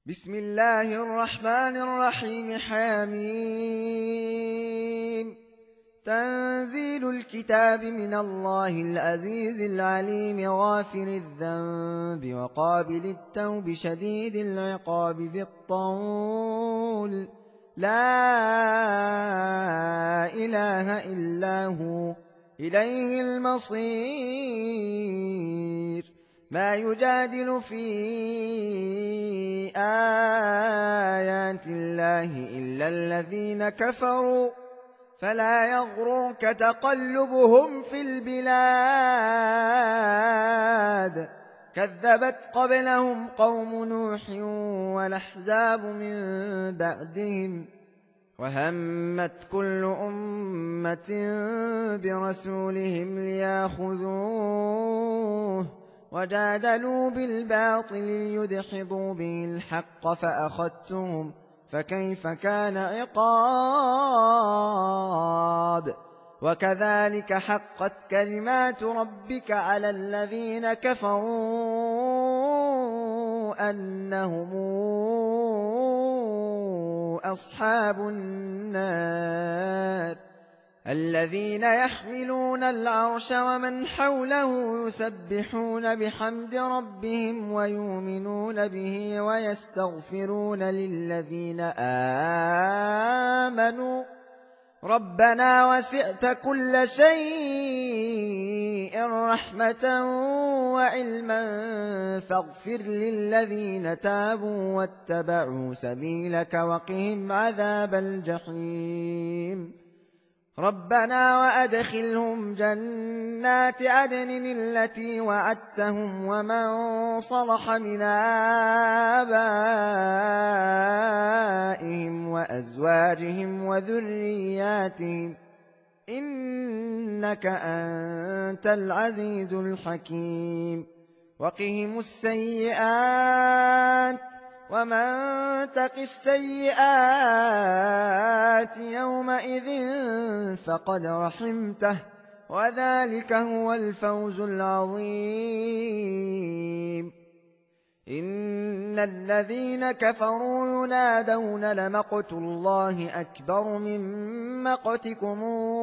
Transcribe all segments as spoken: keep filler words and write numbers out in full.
بسم الله الرحمن الرحيم. حميم. تنزيل الكتاب من الله العزيز العليم غافر الذنب وقابل التوب شديد العقاب ذي الطول لا إله إلا هو إليه المصير. ما يجادل في آيات الله إلا الذين كفروا فلا يغررك تقلبهم في البلاد. كذبت قبلهم قوم نوح والأحزاب من بعدهم وهمت كل أمة برسولهم ليأخذوه وجادلوا بالباطل ليدحضوا به الحق فأخذتهم فكيف كان عقاب. وكذلك حقت كلمات ربك على الذين كفروا أنهم أصحاب النار الذين يحملون العرش ومن حوله يسبحون بحمد ربهم ويؤمنون به ويستغفرون للذين آمنوا ربنا وسعت كل شيء رحمة وعلما فاغفر للذين تابوا واتبعوا سبيلك وقهم عذاب الجحيم. ربنا وأدخلهم جنات عدن التي وعدتهم ومن صلح من آبائهم وأزواجهم وذرياتهم إنك أنت العزيز الحكيم. وقهم السيئات ومن تق السيئات يومئذ فقد رحمته وذلك هو الفوز العظيم. إن الذين كفروا ينادون لمقت الله أكبر من مقتكم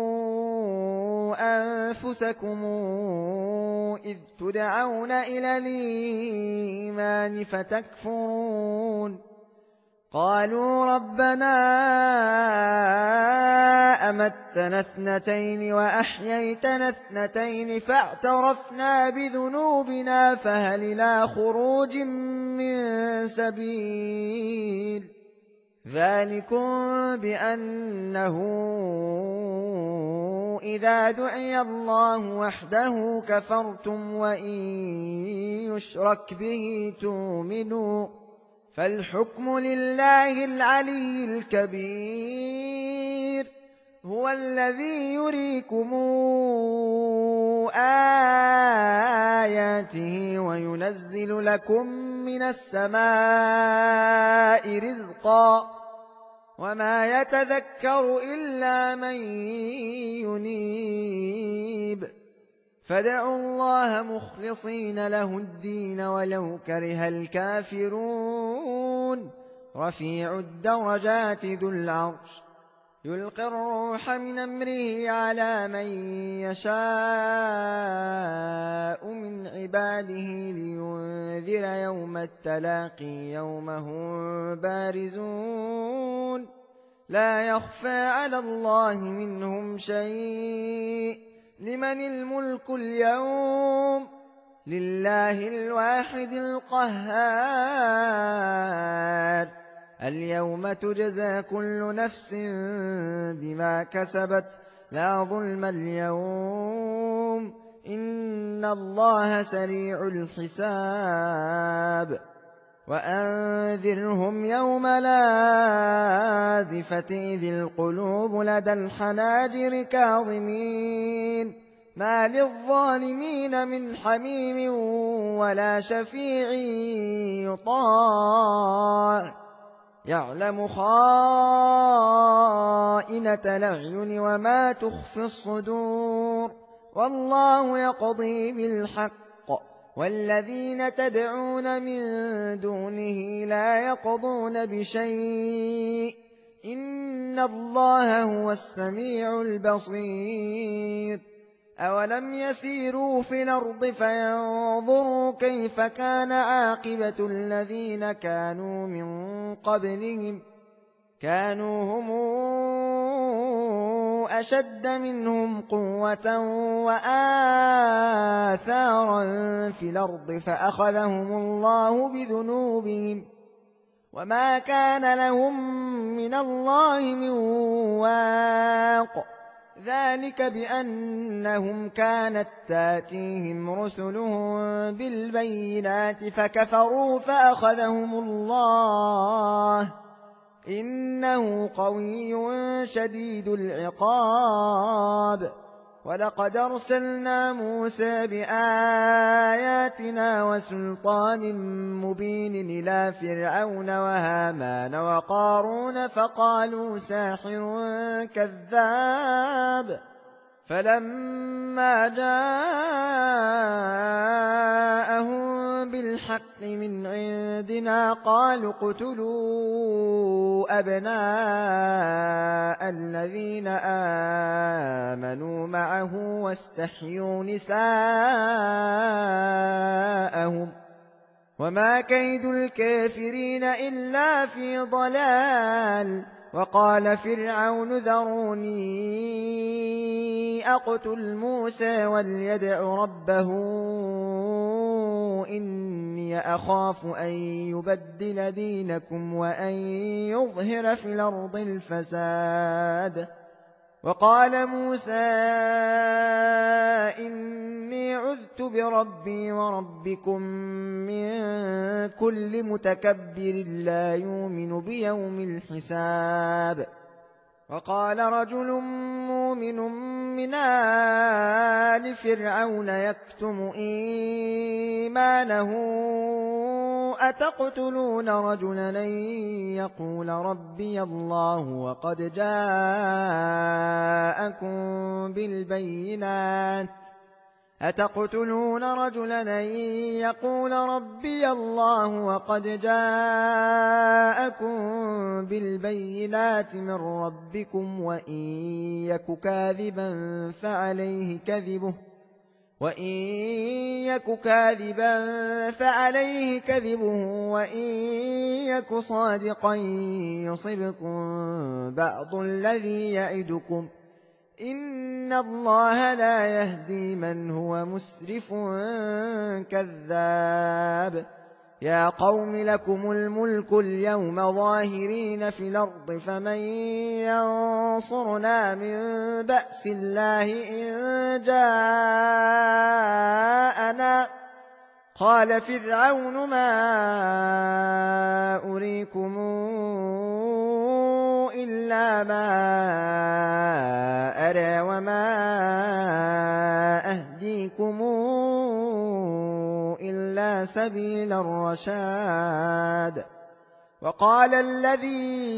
أنفسكم إذ تدعون إلى الإيمان فتكفرون. قالوا ربنا أمتنا اثنتين وأحييتنا اثنتين فاعترفنا بذنوبنا فهل إلى خروج من سبيل. ذلكم بأنه إذا دعي الله وحده كفرتم وإن يشرك به تؤمنوا فالحكم لله العلي الكبير. هو الذي يريكم آياته وينزل لكم من السماء رزقا وما يتذكر إلا من ينيب. فادعوا الله مخلصين له الدين ولو كره الكافرون. رفيع الدرجات ذو العرش يلقي الروح من أمره على من يشاء من عباده لينذر يوم التلاقي يوم هم بارزون لا يخفى على الله منهم شيء. لمن الملك اليوم لله الواحد القهار. اليوم تجزى كل نفس بما كسبت لا ظلم اليوم إن الله سريع الحساب. وأنذرهم يوم لازفة إذ القلوب لدى الحناجر كاظمين ما للظالمين من حميم ولا شفيع يطاع. يعلم خائنة الأعين وما تخفي الصدور والله يقضي بالحق والذين تدعون من دونه لا يقضون بشيء إن الله هو السميع البصير أولم يسيروا في الأرض فينظروا كيف كان عاقبة الذين كانوا من قبلهم كانوا هم أشد منهم قوة وآثارا في الأرض فأخذهم الله بذنوبهم وما كان لهم من الله من واق ذلك بأنهم كانت تاتيهم رسلهم بالبينات فكفروا فأخذهم الله إنه قوي شديد العقاب ولقد أرسلنا موسى بآياتنا وسلطان مبين إلى فرعون وهامان وقارون فقالوا ساحر كذاب فلما جاءهم بالحق من عندنا قالوا اقتلوا أبناء الذين آمنوا معه واستحيوا نساءهم وما كيد الكافرين إلا في ضلال وقال فرعون ذروني أقتل موسى وليدع ربه إني أخاف أن يبدل دينكم وأن يظهر في الأرض الفساد وقال موسى إني عذت بربي وربكم من كل متكبر لا يؤمن بيوم الحساب وقال رجل مؤمن من آل فرعون يكتم إيمانه أتقتلون رجلا أن يقول ربي الله وقد جاءكم بالبينات أتقتلون رجلا أن يقول ربي الله وقد جاءكم بالبينات من ربكم وإن يك كاذبا فعليه كذبه وإن يك كاذبا فعليه كذبه وإن يك صادقا يصبكم بعض الذي يعدكم إن الله لا يهدي من هو مسرف كذاب يا قوم لكم الملك اليوم ظاهرين في الأرض فمن ينصرنا من بأس الله إن جاءنا قال فرعون ما أريكم إلا ما أرى وما أهديكم إلا سبيل الرشاد وقال الذي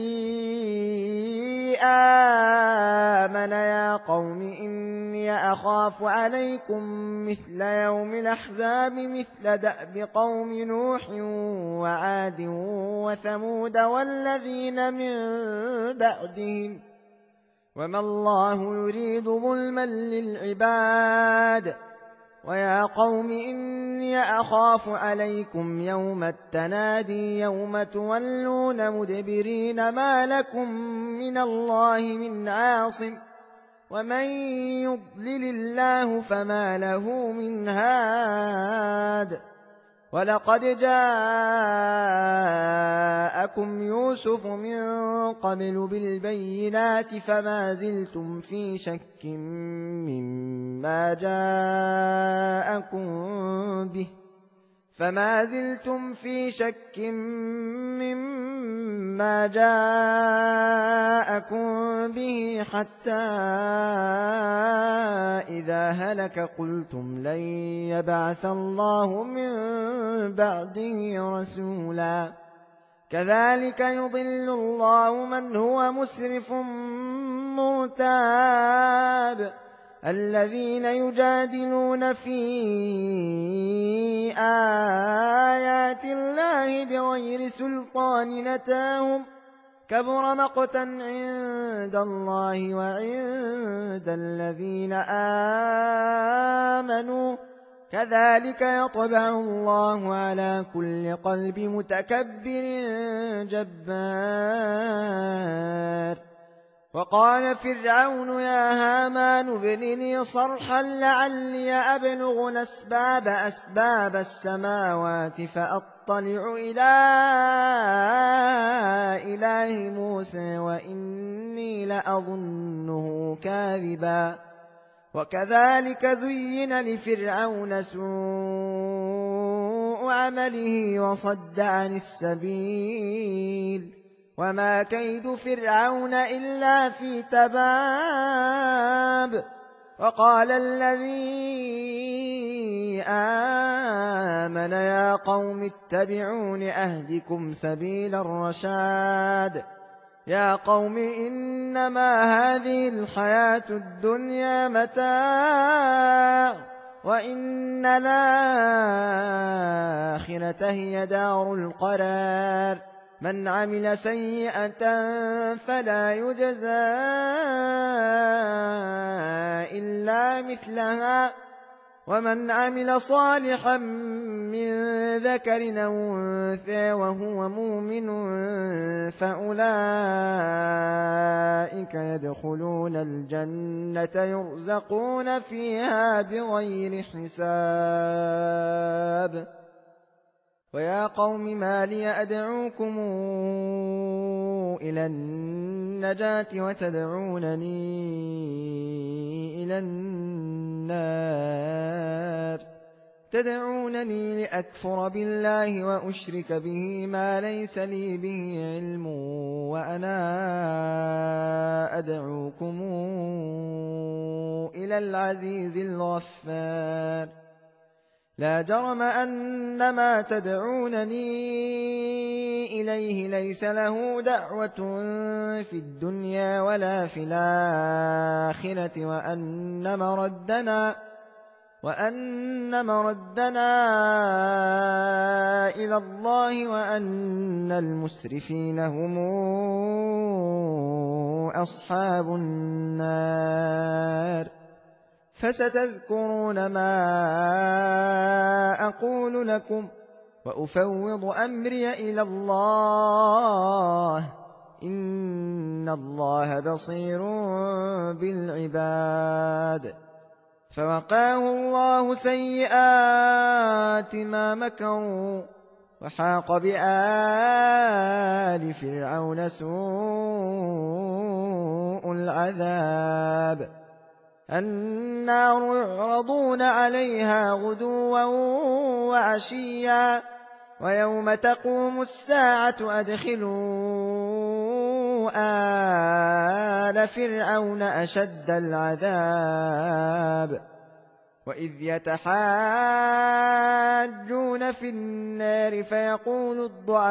آمن يا قوم إني أخاف عليكم مثل يوم الأحزاب مثل دأب قوم نوح وعاد وثمود والذين من بعدهم وما الله يريد ظلما للعباد ويا قوم إني أخاف عليكم يوم التنادي يوم تولون مدبرين ما لكم من الله من عاصم ومن يضلل الله فما له من هاد ولقد جاءكم يوسف من قبل بالبينات فما زلتم في شك مما جاءكم به فما زلتم في شك مما جاءكم به حتى إذا هلك قلتم لن يبعث الله من بعده رسولا كذلك يضل الله من هو مسرف مرتاب الذين يجادلون في آيات الله بغير سلطان أتاهم كبر مقتا عند الله وعند الذين آمنوا كذلك يطبع الله على كل قلب متكبر جبار. وقال فرعون يا هامان ابن لي صرحا لعلي أبلغ الأسباب أسباب السماوات فأطلع إلى إله موسى وإني لأظنه كاذبا. وكذلك زين لفرعون سوء عمله وصد عن السبيل وما كيد فرعون إلا في تباب. وقال الذي آمن يا قوم اتبعون أهدكم سبيل الرشاد. يا قوم إنما هذه الحياة الدنيا متاع وإن الآخرة هي دار القرار. من عمل سيئة فلا يجزى إلا مثلها ومن عمل صالحا من ذكر أو أنثى وهو مؤمن فأولئك يدخلون الجنة يرزقون فيها بغير حساب. ويا قوم ما لي أدعوكم إلى النجاة وتدعونني إلى النار تدعونني لأكفر بالله وأشرك به ما ليس لي به علم وأنا أدعوكم إلى العزيز الغفار. لا جرم أن ما تدعونني إليه ليس له دعوة في الدنيا ولا في الآخرة وأن مردنا وأن مردنا إلى الله وأن المسرفين هم أصحاب النار. فستذكرون ما أقول لكم وأفوض أمري إلى الله إن الله بصير بالعباد. فوقاه الله سيئات ما مكروا وحاق بآل فرعون سوء العذاب. النار يعرضون عليها غدوا وعشيا ويوم تقوم الساعة أدخلوا آل فرعون أشد العذاب. وإذ يتحاجون في النار فيقول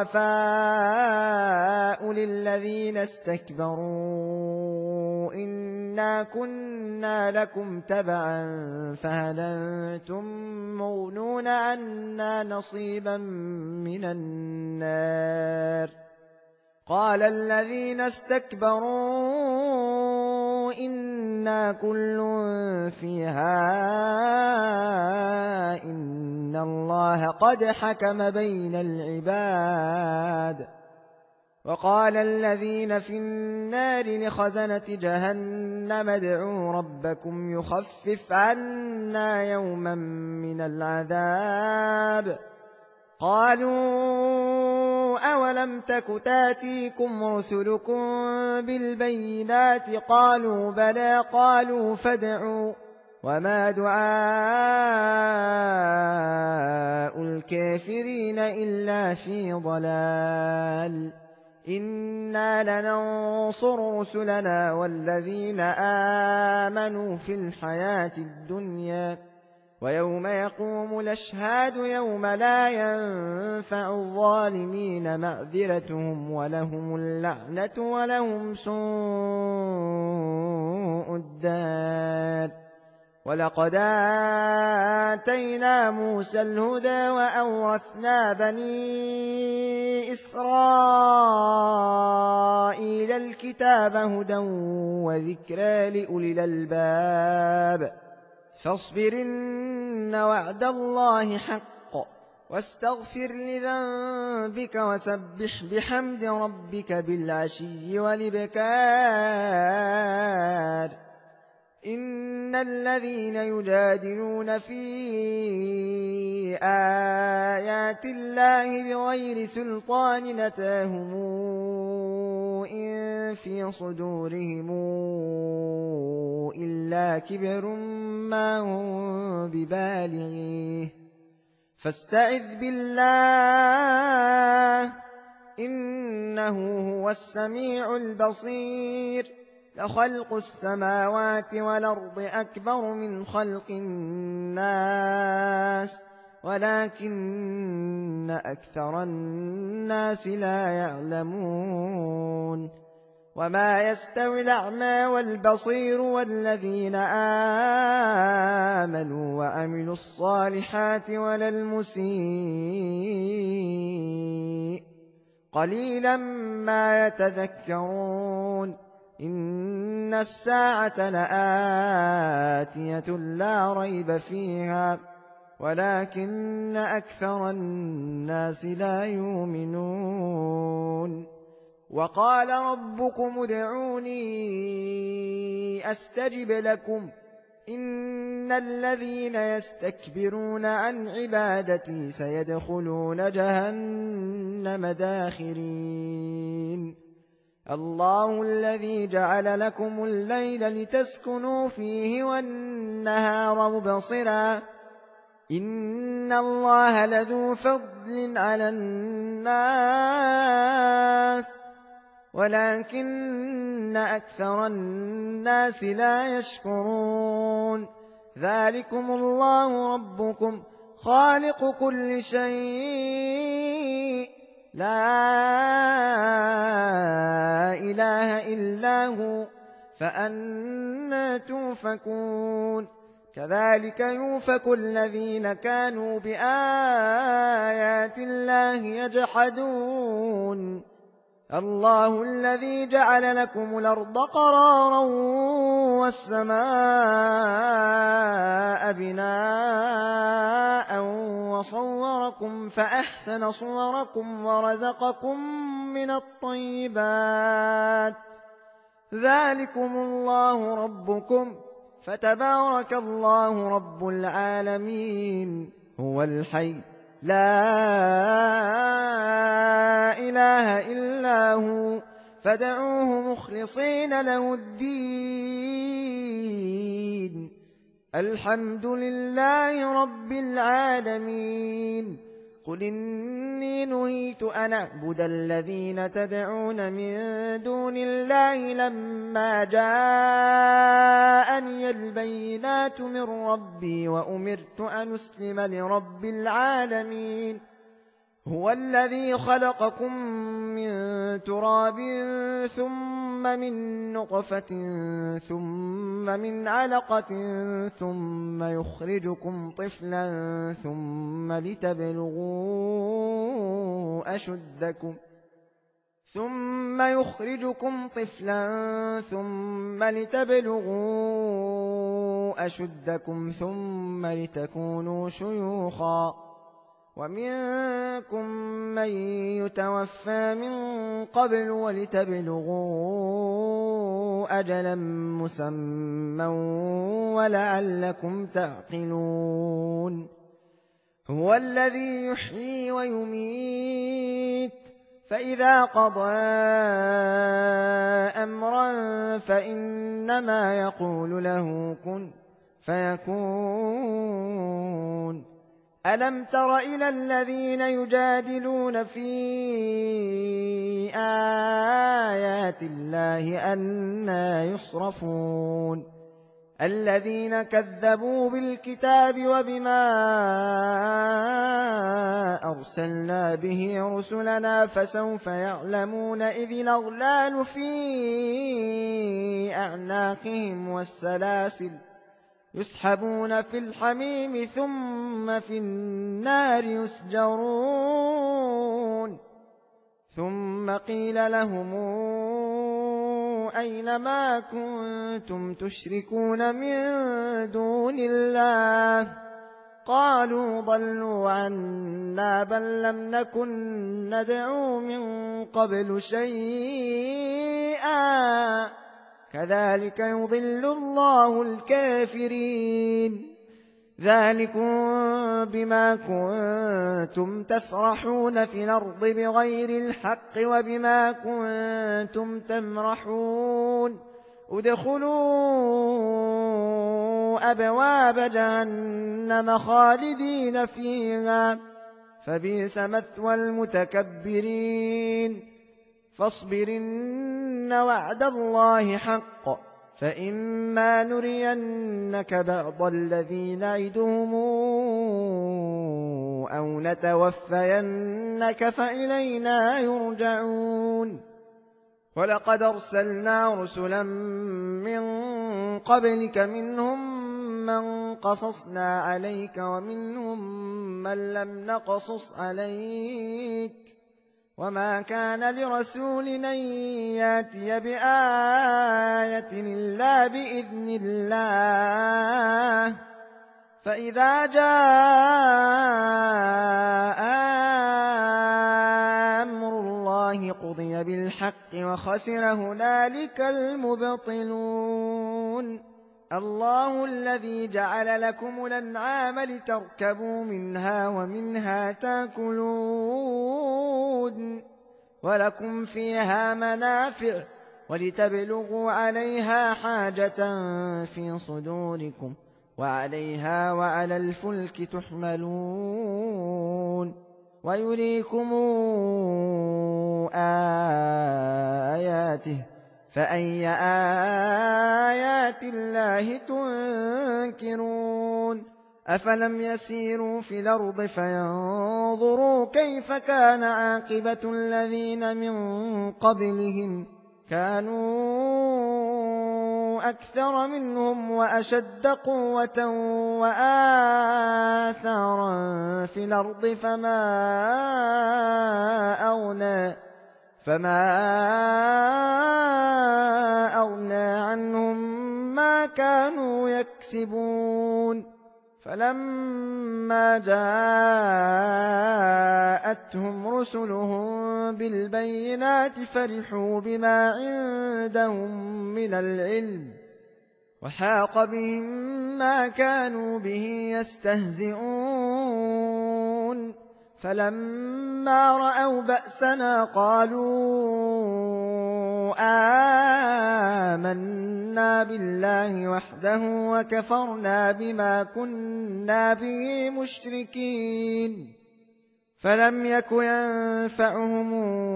الضعفاء للذين استكبروا إنا كنا لكم تبعا فهل أنتم مغنون عنا نصيبا من النار. قال الذين استكبروا إنا كل فيها إن الله قد حكم بين العباد. وقال الذين في النار لخزنة جهنم ادعوا ربكم يخفف عنا يوما من العذاب. قالوا أولم تك تاتيكم رسلكم بالبينات قالوا بلى قالوا فادعوا وما دعاء الكافرين إلا في ضلال. إنا لننصر رسلنا والذين آمنوا في الحياة الدنيا ويوم يقوم الأشهاد يوم لا ينفع الظالمين معذرتهم ولهم اللعنة ولهم سوء الدار. ولقد آتينا موسى الهدى وأورثنا بني إسرائيل الكتاب هدى وذكرى لأولي الألباب فاصبر إن وعد الله حق واستغفر لذنبك وسبح بحمد ربك بالعشي والإبكار إن الذين يجادلون في آيات الله بغير سلطان نتاهم إن في صدورهم إلا كبر ما هم ببالغيه فاستعذ بالله إنه هو السميع البصير لخلق السماوات والأرض أكبر من خلق الناس ولكن أكثر الناس لا يعلمون وما يستوي الأعمى والبصير والذين آمنوا وعملوا الصالحات ولا المسيء قليلا ما يتذكرون إن الساعة لآتية لا ريب فيها ولكن أكثر الناس لا يؤمنون وقال ربكم ادعوني أستجب لكم إن الذين يستكبرون عن عبادتي سيدخلون جهنم داخرين الله الذي جعل لكم الليل لتسكنوا فيه والنهار مبصرا إن الله لذو فضل على الناس ولكن أكثر الناس لا يشكرون ذلكم الله ربكم خالق كل شيء لا إله إلا هو فأنى توفكون كذلك يوفك الذين كانوا بآيات الله يجحدون الله الذي جعل لكم الأرض قرارا والسماء بناء وصوركم فأحسن صوركم ورزقكم من الطيبات ذلكم الله ربكم فتبارك الله رب العالمين هو الحي لا إله إلا هو فادعوه مخلصين له الدين الحمد لله رب العالمين قل إني نهيت أن أعبد الذين تدعون من دون الله لما جاءني البينات من ربي وأمرت أن أسلم لرب العالمين هو الذي خلقكم من تراب ثم من نطفة ثم من علقة ثم يخرجكم طفلا ثم لتبلغوا أشدكم ثم يخرجكم طفلا ثم لتبلغوا أشدكم ثم لتكونوا شيوخا ومنكم من يتوفى من قبل ولتبلغوا أجلا مسمى ولعلكم تعقلون هو الذي يحيي ويميت فإذا قضى أمرا فإنما يقول له كن فيكون ألم تر إلى الذين يجادلون في آيات الله أنى يصرفون الذين كذبوا بالكتاب وبما أرسلنا به رسلنا فسوف يعلمون إذ الأغلال في أعناقهم والسلاسل يسحبون في الحميم ثم في النار يسجرون ثم قيل لهم أين ما كنتم تشركون من دون الله قالوا ضلوا عنا بل لم نكن ندعو من قبل شيئا كذلك يضل الله الكافرين ذلكم بما كنتم تفرحون في الأرض بغير الحق وبما كنتم تمرحون ادخلوا أبواب جهنم خالدين فيها فبئس مثوى المتكبرين فاصبر إن وعد الله حق فإما نرينك بعض الذي نعدهم أو نتوفينك فإلينا يرجعون ولقد أرسلنا رسلا من قبلك منهم من قصصنا عليك ومنهم من لم نقصص عليك وما كان لرسول أن يأتي بآية إلا بإذن الله فإذا جاء أمر الله قضي بالحق وخسر هنالك المبطلون الله الذي جعل لكم الأنعام لتركبوا منها ومنها تأكلون ولكم فيها منافع ولتبلغوا عليها حاجة في صدوركم وعليها وعلى الفلك تحملون ويريكم آياته فأي آيات الله تنكرون أفلم يسيروا في الأرض فينظروا كيف كان عاقبة الذين من قبلهم كانوا أكثر منهم وأشد قوة وآثارا في الأرض فما أغنى فما أغنى عنهم ما كانوا يكسبون فلما جاءتهم رسلهم بالبينات فرحوا بما عندهم من العلم وحاق بهم ما كانوا به يستهزئون فلما رأوا بأسنا قالوا آمنا بالله وحده وكفرنا بما كنا به مشركين فلم يك ينفعهم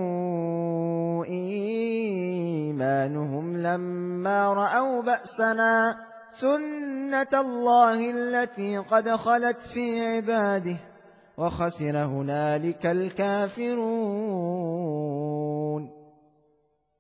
إيمانهم لما رأوا بأسنا سنة الله التي قد خلت في عباده وخسر هنالك الكافرون